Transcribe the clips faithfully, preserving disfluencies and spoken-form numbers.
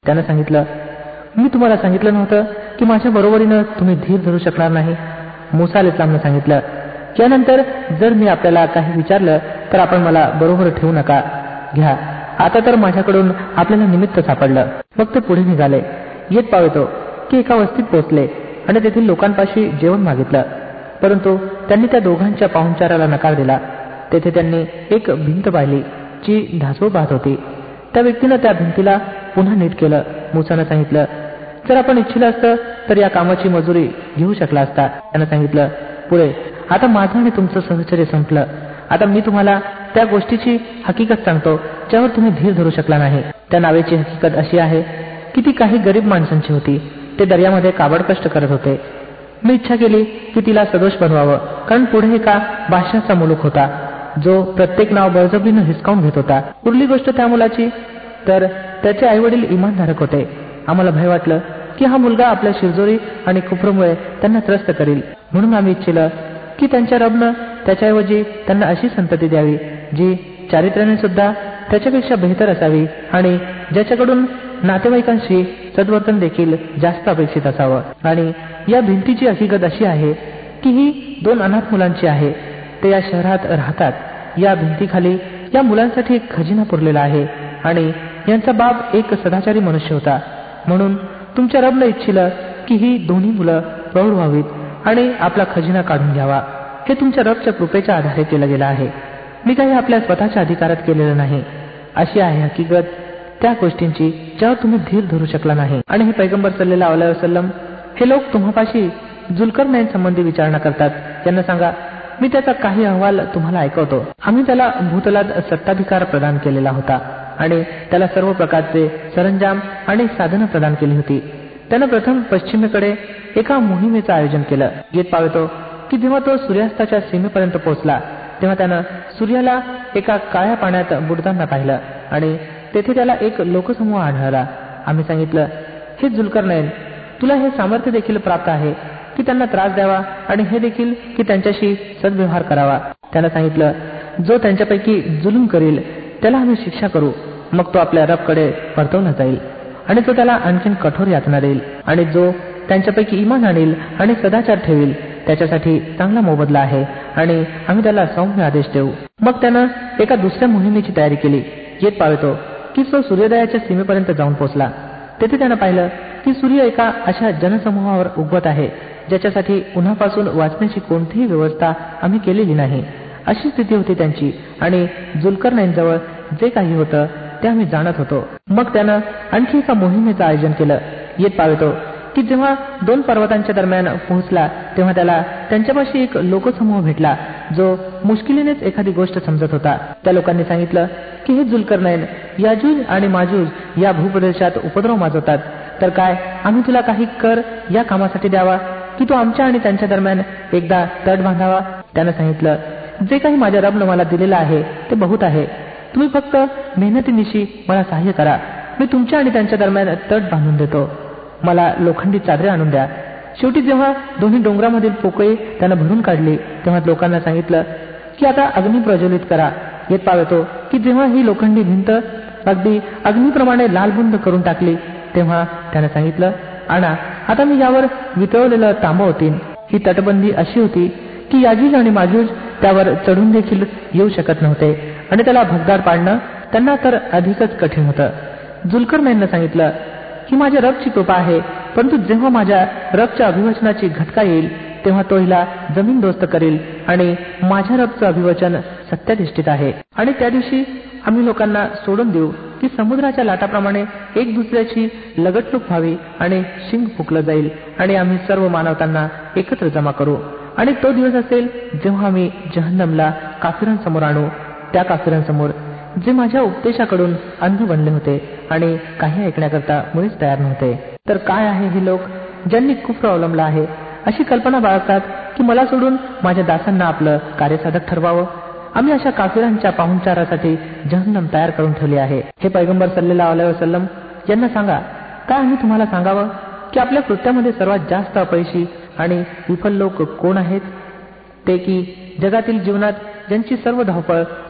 त्यानं सांगितलं, मी तुम्हाला सांगितलं नव्हतं की माझ्या बरोबरीनं तुम्ही धीर धरू शकणार नाही. मुसा अलैहिस्सलामनं सांगितलं, यानंतर जर मी आपल्याला काही विचारलं तर आपण मला बरोबर ठेवू नका. घ्या, आता तर माझ्याकडून आपल्याला निमित्त सापडलं. मग ते पुढे निघाले. येत पावतो की एका वस्तीत पोहोचले आणि तेथील लोकांपाशी जेवण मागितलं, परंतु त्यांनी त्या दोघांच्या पाहुणचाराला नकार दिला. तेथे त्यांनी एक भिंत पाहिली जी ढासळून पाहत होती. त्या व्यक्तीनं त्या भिंतीला पुन्हा नीट केलं. मुसानं सांगितलं, जर आपण इच्छिलं असतं तर या कामाची मजुरी घेऊ शकला असता. त्यानं सांगितलं पुढे, आता माझं आणि तुमचं सहचर्य संपलं. आता मी तुम्हाला त्या गोष्टीची हकीकत सांगतो ज्यावर तुम्ही धीर धरू शकला नाही. त्या नावेची हकीकत अशी आहे की ती काही गरीब माणसांची होती. ते दर्यामध्ये काबड कष्ट करत होते. मी इच्छा केली की तिला सदोष बनवावं, कारण पुढे एका बादशाहचा मुलूक होता जो प्रत्येक नाव बळजबरीनं हिसकावून घेत होता. उरली गोष्ट त्या मुलाची तर त्याचे आईवडील इमानधारक होते. आम्हाला भय वाटलं की हा मुलगा आपल्या शिरजोरी आणि कुफरमुळे त्यांना त्रस्त करील, म्हणून आम्ही इच्छिलं की त्यांच्या रबनं त्याच्याऐवजी त्यांना अशी संतती द्यावी जी चारित्र्याने सुद्धा त्याच्यापेक्षा बेहतर असावी आणि ज्याच्याकडून नातेवाईकांशी सद्वर्तन देखील जास्त अपेक्षित असावं. आणि या भिंतीची हकीकत अशी आहे की ही दोन अनाथ मुलांची आहे. ते या शहरात राहतात. या भिंतीखाली या मुलांसाठी एक खजिना पुरलेला आहे आणि यांचा बाप एक सदाचारी मनुष्य होता. म्हणून तुमच्या रबनं इच्छिलं की ही दोन्ही मुलं प्रौढ व्हावीत आणि आपला खजिना काढून घ्यावा. हे तुमच्या रबच्या कृपेच्या आधारे केलं गेलं आहे. मी काही आपल्या स्वतःच्या अधिकारात केलेलं नाही. अशी आहे हकीकत त्या गोष्टींची ज्यावर तुम्ही धीर धरू शकला नाही. आणि हे पैगंबर सल्लल्लाहु अलैहि वसल्लम, हे लोक तुम्हापाशी जुल्करनैन संबंधी विचारणा करतात. त्यांना सांगा, मी त्याचा काही अहवाल तुम्हाला ऐकवतो. आम्ही त्याला भूतलात सत्ताधिकार प्रदान केलेला होता आणि त्याला सर्व प्रकारचे सरंजाम आणि साधनं प्रदान केली होती. त्यानं प्रथम पश्चिमेकडे एका मोहिमेचं आयोजन केलं. येत पावतो की जेव्हा तो सूर्यास्ताच्या सीमेपर्यंत पोहोचला तेव्हा त्यानं सूर्याला एका काळ्या पाण्यात बुडताना पाहिलं आणि तेथे त्याला एक लोकसमूह आढळला. आम्ही सांगितलं, हे जुल्करनैन, तुला हे सामर्थ्य देखील प्राप्त आहे की त्यांना त्रास द्यावा आणि हे देखील की त्यांच्याशी सद्व्यवहार करावा. त्यानं सांगितलं, जो त्यांच्यापैकी जुलूम करील त्याला आम्ही शिक्षा करू, मग तो आपल्या रबकडे परतवला जाईल आणि तो त्याला आणखीन कठोर यातना देईल. आणि जो त्यांच्यापैकी इमान आणील आणि सदाचार ठेवील त्याच्यासाठी चांगला मोबदला आहे आणि आम्ही त्याला सौम्य आदेश देऊ. मग त्यानं एका दुसऱ्या मोहिमेची तयारी केली. येत पावतो की तो सूर्योदयाच्या सीमेपर्यंत जाऊन पोहोचला. तेथे त्यानं पाहिलं की सूर्य एका अशा जनसमूहावर उगवत आहे ज्याच्यासाठी उन्हापासून वाचण्याची कोणतीही व्यवस्था आम्ही केलेली नाही. अशी स्थिती होती त्यांची आणि जुल्करनैनजवळ जे काही होतं ते आम्ही जाणत होतो. मग त्यानं आणखी एका मोहिमेचं आयोजन केलं. येत पावतो की जेव्हा दोन पर्वतांच्या दरम्यान पोहोचला तेव्हा त्याला त्यांच्यापाशी एक लोकसमूह भेटला जो मुश्किलीनेच एखादी गोष्ट समजत होता. त्या लोकांनी सांगितलं की हे जुल्करनैन याजूज आणि माजूज या भूप्रदेशात उपद्रव माजवतात, तर काय आम्ही तुला काही कर या कामासाठी द्यावा की तू आमच्या आणि त्यांच्या दरम्यान एकदा तट बांधावा. त्यानं सांगितलं, जे काही माझ्या रबनं मला दिलेलं आहे ते बहुत आहे. तुम्ही फक्त मेहनतीनिशी मला सहाय्य करा. मी तुमच्या आणि त्यांच्या दरम्यान तट बांधून देतो. मला लोखंडी चादरे आणून द्या. शेवटी जेव्हा दोन्ही डोंगरामधील पोकळी त्यानं भरून काढली तेव्हा लोकांना सांगितलं की आता अग्नी प्रज्वलित करा. येत पावतो की जेव्हा ही लोखंडी भिंत अगदी अग्नीप्रमाणे लालबुंद करून टाकली तेव्हा त्यानं सांगितलं, आणा, आता मी यावर वितळवलेलं तांबं ओतीन. ही तटबंदी अशी होती की याजूज आणि माजूज त्यावर चढून देखील येऊ शकत नव्हते आणि त्याला भगदाड पाडणं त्यांना तर अधिकच कठीण होतं. जुल्करनैननं सांगितलं, ही माझ्या रबची कृपा आहे, परंतु जेव्हा माझ्या रबच्या अभिवचनाची घटका येईल तेव्हा तो हिला जमीनदोस्त करेल आणि माझ्या रबचं अभिवचन सत्याधिष्ठित आहे. आणि त्या दिवशी आम्ही लोकांना सोडून देऊ की समुद्राच्या लाटाप्रमाणे एक दुसऱ्याची लगटणूक व्हावी आणि शिंग फुकलं जाईल आणि आम्ही सर्व मानवतांना एकत्र जमा करू. आणि तो दिवस असेल जेव्हा आम्ही जहन्नमला काफिरांसमोर आणू, त्या काफिरांसमोर जे माझ्या उपदेशाकडून अंध बनले होते आणि काही ऐकण्याकरता मुळीच तयार नव्हते. तर काय आहे हे लोक ज्यांनी कुफ्र अवलंबला आहे, अशी कल्पना बाळगतात की मला सोडून माझ्या दासांना आपलं कार्यसाधक ठरवावं. आम्ही अशा काफिरांच्या पाहुणचारासाठी जहन्नम तयार करून ठेवली आहे. हे पैगंबर सल्लल्लाहु अलैहि वसल्लम यांना सांगा, काय आम्ही तुम्हाला सांगावं की आपल्या कृत्यामध्ये सर्वात जास्त अपयशी आणि विफल लोक कोण आहेत? ते की जगातील जीवनात ज्यांची सर्व धावपळ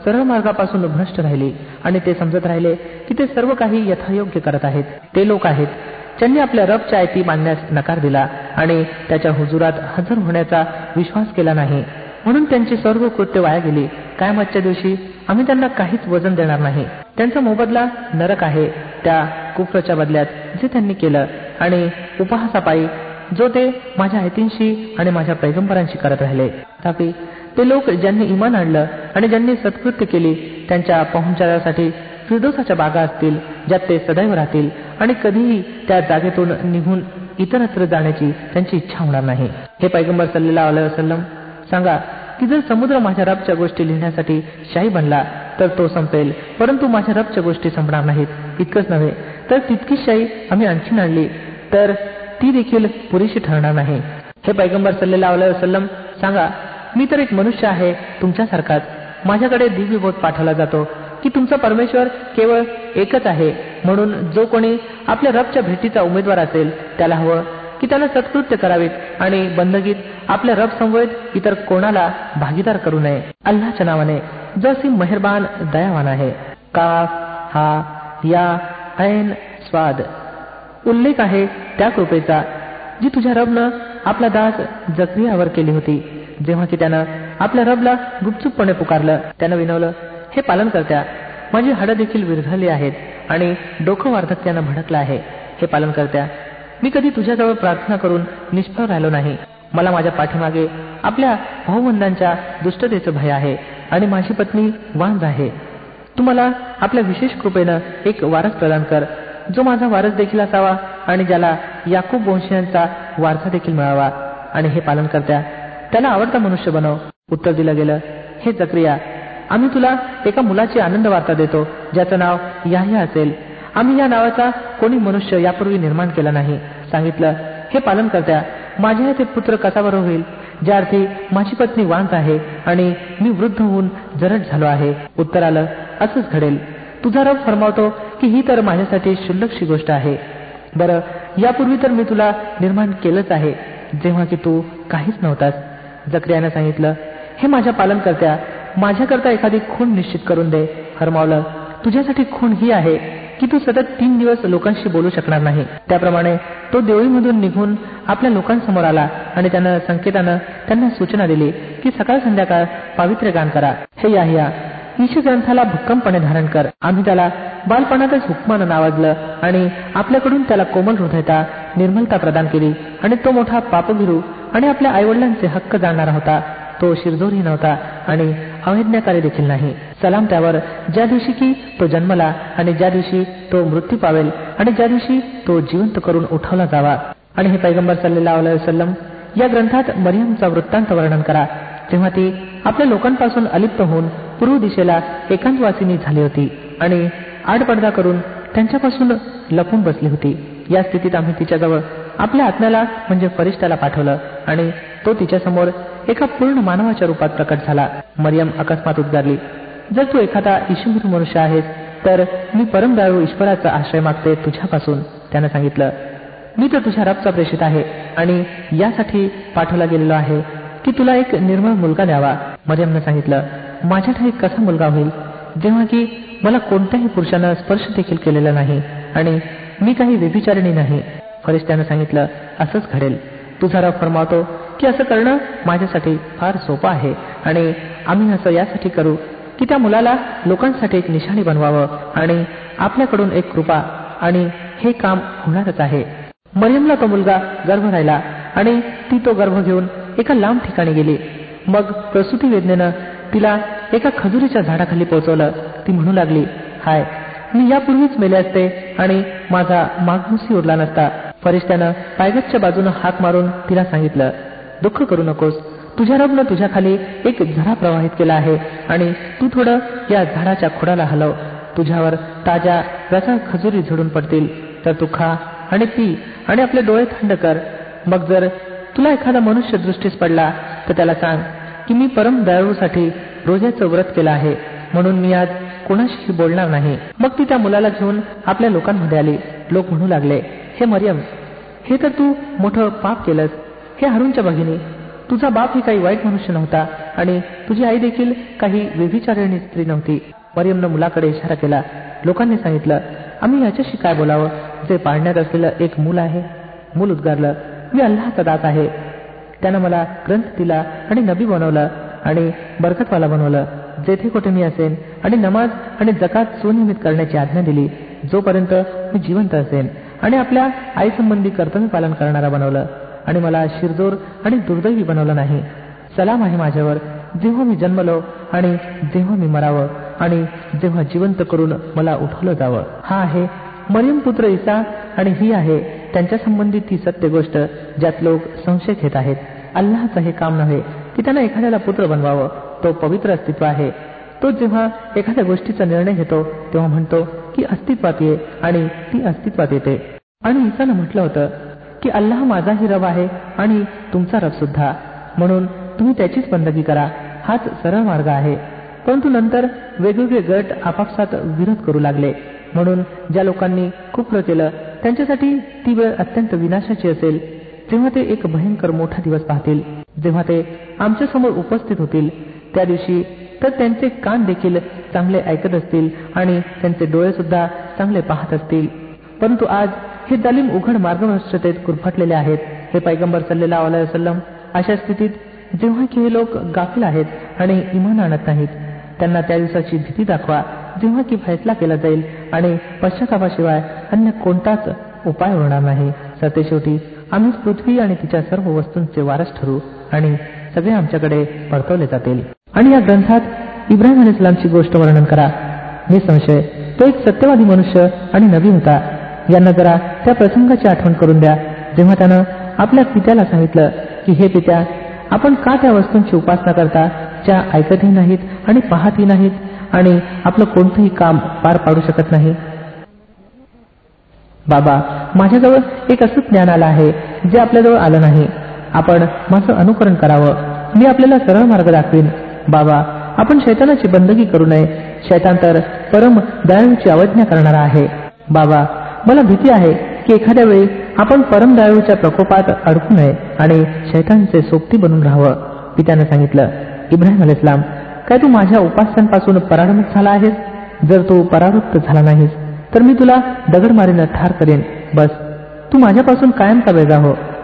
सरळ मार्गापासून भ्रष्ट राहिली आणि ते समजत राहिले की ते सर्व काही यथायोग्य करत आहेत. ते लोक आहेत ज्यांनी आपल्या रबच्या आयती मानण्यास नकार दिला आणि त्याच्या हुजुरात हजर होण्याचा विश्वास केला नाही. म्हणून त्यांची सर्व कृत्य वाया गेली. क़यामतच्या दिवशी आम्ही त्यांना काहीच वजन देणार नाही. त्यांचा मोबदला नरक आहे त्या कुफ्रच्या बदल्यात जे त्यांनी केलं आणि उपहासापायी जो ते माझ्या आयतींशी आणि माझ्या पैगंबरांशी करत राहिले. तथापि ते लोक ज्यांनी इमान आणलं आणि ज्यांनी सत्कृत्य केली त्यांच्या पाहुणचारासाठी फिरदौसाच्या बागा असतील ज्यात ते सदैव राहतील आणि कधीही त्या जागेतून निघून इतरत्र जाण्याची त्यांची इच्छा होणार नाही. हे पैगंबर सल्लल्लाहु अलैहि वसल्लम सांगा की जर समुद्र माझ्या रबच्या गोष्टी लिहिण्यासाठी शाही बनला तर तो संपेल, परंतु माझ्या रबच्या गोष्टी संपणार नाहीत. इतकंच नव्हे तर तितकीच शाही आम्ही आणखीन आणली तर ती देखील पुरेशी ठरणार नाही. हे पैगंबर सल्लल्लाहु अलैहि वसल्लम सांगा मी तर एक मनुष्य आहे तुमच्यासारखाच. माझ्याकडे दिव्य बोध पाठवला जातो की तुमचा परमेश्वर केवळ एकच आहे. म्हणून जो कोणी आपल्या रबच्या भेटीचा उमेदवार असेल त्याला हवं की त्यानं सत्कृत्य करावीत आणि बंदगीत आपल्या रब समवेत इतर कोणाला भागीदार करू नये. अल्लाच्या नावाने जो असीम मेहरबान दयावान आहे. काफ हा या ऐन स्वाद. उल्लेख आहे त्या कृपेचा जी तुझ्या रबनं आपला दास जकरियावर केली होती जेव्हा की त्यानं आपल्या रबला गुपचूपपणे पुकारलं. त्यानं विनवलं, हे पालन करत्या माझी हाडं देखील विरघळली आहेत आणि डोकं वार्धक्यानं भडकलं आहे. हे पालन करत्या मी कधी तुझ्याजवळ प्रार्थना करून निष्फळ राहिलो नाही. मला माझ्या पाठीमागे आपल्या भाऊबंधांच्या दुष्टतेचं भय आहे आणि माझी पत्नी वांझ आहे. तुम्हाला आपल्या विशेष कृपेनं एक वारस प्रदान कर जो माझा वारस देखील असावा आणि ज्याला याकूब वंशीयांचा वारसा देखील मिळावा. आणि हे पालन करत्या त्याला आवडता मनुष्य बनव. उत्तर दिलं गेलं, हे जकरिया आम्ही तुला एका मुलाची आनंद वार्ता देतो ज्याचं नाव याह्या असेल. आम्ही या नावाचा कोणी मनुष्य यापूर्वी निर्माण केला नाही. सांगितलं, हे पालन करत्या माझ्या ते पुत्र कसा बरं होईल ज्या अर्थी माझी पत्नी वांझ आहे आणि मी वृद्ध होऊन जरट झालो आहे. उत्तर आलं, असंच घडेल. तुझा रब फरमावतो की ही तर माझ्यासाठी क्षुल्लकशी गोष्ट आहे. बरं यापूर्वी तर मी तुला निर्माण केलंच आहे जेव्हा की तू काहीच नव्हतास. जकरियानं सांगितलं, हे माझ्या पालन करत्या माझ्याकरता एखादी खूण निश्चित करून दे. फरमावलं, तुझ्यासाठी खूण ही आहे की तू सतत तीन दिवस लोकांशी बोलू शकणार नाही. त्याप्रमाणे तो देवळीमधून निघून आपल्या लोकांसमोर आला आणि त्यानं संकेतानं त्यांना सूचना दिली की सकाळ संध्याकाळ पावित्र्य गान करा. हे याह्या ईश ग्रंथाला भक्कमपणे धारण कर. आम्ही त्याला बालपणातच हुकमानं नावाजलं आणि आपल्याकडून त्याला कोमल हृदयता निर्मलता प्रदान केली आणि तो मोठा पापभिरू आणि आपल्या आईवडिलांचे हक्क जाणणारा होता. तो शिरजोरही नव्हता आणि अवैज्ञाकारी देखील नाही. सलाम त्यावर ज्या दिवशी की तो जन्मला आणि ज्या दिवशी तो मृत्यू पावेल आणि ज्या दिवशी तो जिवंत करून उठवला जावा. आणि हे पैगंबर सल्लल्लाहु अलैहि वसल्लम या ग्रंथात मरियमचा वृत्तांत वर्णन करा जेव्हा ती आपल्या लोकांपासून अलिप्त होऊन पूर्व दिशेला एकांतवासिनी झाली होती आणि आडपडदा करून त्यांच्यापासून लपून बसली होती. या स्थितीत आम्ही तिच्याजवळ आपल्या आत्म्याला म्हणजे फरिश्त्याला पाठवलं आणि तो तिच्यासमोर एका पूर्ण मानवाच्या रूपात प्रकट झाला. मरियम अकस्मात उद्गारली, जर तू एखादा ईशुभीर मनुष्य आहेस तर मी परमदयाळू ईश्वराचा आश्रय मागते तुझ्यापासून. त्यानं सांगितलं, मी तर तुझ्या रबचा प्रेषित आहे आणि यासाठी पाठवला गेलेलो आहे की तुला एक निर्मळ मुलगा द्यावा. मरियमनं सांगितलं, माझ्या ठाई कसा मुलगा होईल जेव्हा की मला कोणत्याही पुरुषानं स्पर्श देखील केलेला नाही आणि मी काही व्यभिचारिणी नाही. फरिश्त्यानं सांगितलं, असंच घडेल. तुझा रब फरमावतो की असं करणं माझ्यासाठी फार सोपं आहे आणि आम्ही असं यासाठी करू की त्या मुलाला लोकांसाठी एक निशाणी बनवावं आणि आपल्याकडून एक कृपा आणि हे काम होणारच आहे. मरियमला तो मुलगा गर्भ राहिला आणि ती तो गर्भ घेऊन एका लांब ठिकाणी गेली. मग प्रसूती वेदनेनं तिला एका खजुरीच्या झाडाखाली पोहोचवलं. ती म्हणू लागली, हाय मी यापूर्वीच मेले असते आणि माझा मागमूसही उरला नसता. फरिश्त्यानं पायगतच्या बाजूनं हाक मारून तिला सांगितलं, दुःख करू नकोस. तुझ्या रबनं तुझ्या खाली एक झरा प्रवाहित केला आहे आणि तू थोडं या झाडाच्या खोडाला हलव. तुझ्यावर ताज्या रसाळ खजुरी झडून पडतील तर तू खा आणि पी आणि आपले डोळे थंड कर. मग जर तुला एखादा मनुष्य दृष्टीस पडला तर त्याला सांग की मी परम दयाळूसाठी रोजाचं व्रत केलं आहे म्हणून मी आज कोणाशीही बोलणार नाही. मग ती त्या मुलाला घेऊन आपल्या लोकांमध्ये आली. लोक म्हणू लागले, हे मरियम, हे तर तू मोठं पाप केलंस. हे हारूनच्या भगिनी, तुझा बाप ही काही वाईट मनुष्य नव्हता आणि तुझी आई देखील काही व्यभिचारिणी स्त्री नव्हती. मरियमनं मुलाकडे इशारा केला. लोकांनी सांगितलं, आम्ही याच्याशी काय बोलावं जे पाळण्यात असलेलं एक मूल आहे. मूल उद्गारलं, मी अल्लाहचा दास आहे. त्यानं मला ग्रंथ दिला आणि नबी बनवलं आणि बरकतवाला बनवलं. जेथे कुठे मी असेन आणि नमाज आणि जकात सुनियमित करण्याची आज्ञा दिली जोपर्यंत मी जिवंत असेन, आणि आपल्या आईसंबंधी कर्तव्य पालन करणारा बनवलं, आणि मला शिरजोर आणि दुर्दैवी बनवलं नाही. सलाम आहे माझ्यावर जेव्हा मी जन्मलो आणि जेव्हा मी मरावं आणि जेव्हा जिवंत करून मला उठवलं जावं. हा आहे मरियम पुत्र ईसा, आणि ही आहे त्यांच्या संबंधित ती सत्य गोष्ट ज्यात लोक संशय घेत आहेत. अल्लाहचं हे काम नव्हे की त्यानं एखाद्याला पुत्र बनवावं. तो पवित्र अस्तित्व आहे. तो जेव्हा एखाद्या गोष्टीचा निर्णय घेतो तेव्हा म्हणतो की अस्तित्वात ये, आणि ती अस्तित्वात येते. आणि ईसानं म्हटलं होतं की अल्लाह माझाही रब आहे आणि तुमचा रब सुद्धा, म्हणून तुम्ही त्याचीच बंदगी करा. हाच सरळ मार्ग आहे. परंतु नंतर वेगवेगळे गट आपापसात विरोध करू लागले. म्हणून ज्या लोकांनी कुफ्र केलं त्यांच्यासाठी ती वेळ अत्यंत विनाशाची असेल, जेव्हा ते एक भयंकर मोठा दिवस पाहतील, जेव्हा ते आमच्या समोर उपस्थित होतील. त्या दिवशी तर त्यांचे कान देखील चांगले ऐकत असतील आणि त्यांचे डोळे सुद्धा चांगले पाहत असतील. परंतु आज हे जालिम उघड मार्गभ्रष्टतेत गुरफटलेले आहेत. हे पैगंबर सल्लल्लाहु अलैहि वसल्लम, अशा स्थितीत जेव्हा की हे लोक गाफील आहेत आणि इमान आणत नाहीत, त्यांना त्या दिवसाची भीती दाखवा जेव्हा की फैसला केला जाईल आणि पश्चातापाशिवाय अन्य कोणताच उपाय होणार नाही. सरतेशेवटी आम्हीच पृथ्वी आणि तिच्या सर्व वस्तूंचे वारस ठरू आणि सगळे आमच्याकडे परतवले जातील. आणि या ग्रंथात इब्राहिम अलैहिस्सलामची गोष्ट वर्णन करा. निसंशय तो एक सत्यवादी मनुष्य आणि नबी होता. यांना जरा त्या प्रसंगाची आठवण करून द्या जेव्हा त्यानं आपल्या पित्याला सांगितलं की हे पित्या, आपण का त्या वस्तूंची उपासना करता ज्या ऐकतही नाहीत आणि पाहतही नाहीत आणि आपलं कोणतंही काम पार पाडू शकत नाही. बाबा, माझ्याजवळ एक असं ज्ञान आलं आहे जे आपल्याजवळ आलं नाही. आपण माझं अनुकरण करावं. मी आपल्याला सरळ मार्ग दाखवीन. बाबा, आपण शैतानाची बंदगी करू नये. शैतान तर परम दयाळूची अवज्ञा करणारा आहे. बाबा, मला भीती आहे की एखाद्या वेळी आपण परम दयाळूच्या प्रकोपात अडकू नये आणि शैतानचे सोबती बनून राहावं. पित्यानं सांगितलं, इब्राहिम अलैहिस्सलाम, काय तू माझ्या उपास्यांपासून परावृत्त झाला आहेस? जर तू परावृत्त झाला नाहीस तर मी तुला दगडमारीनं ठार करेन. बस तू माझ्यापासून कायमचा वेगळा हो.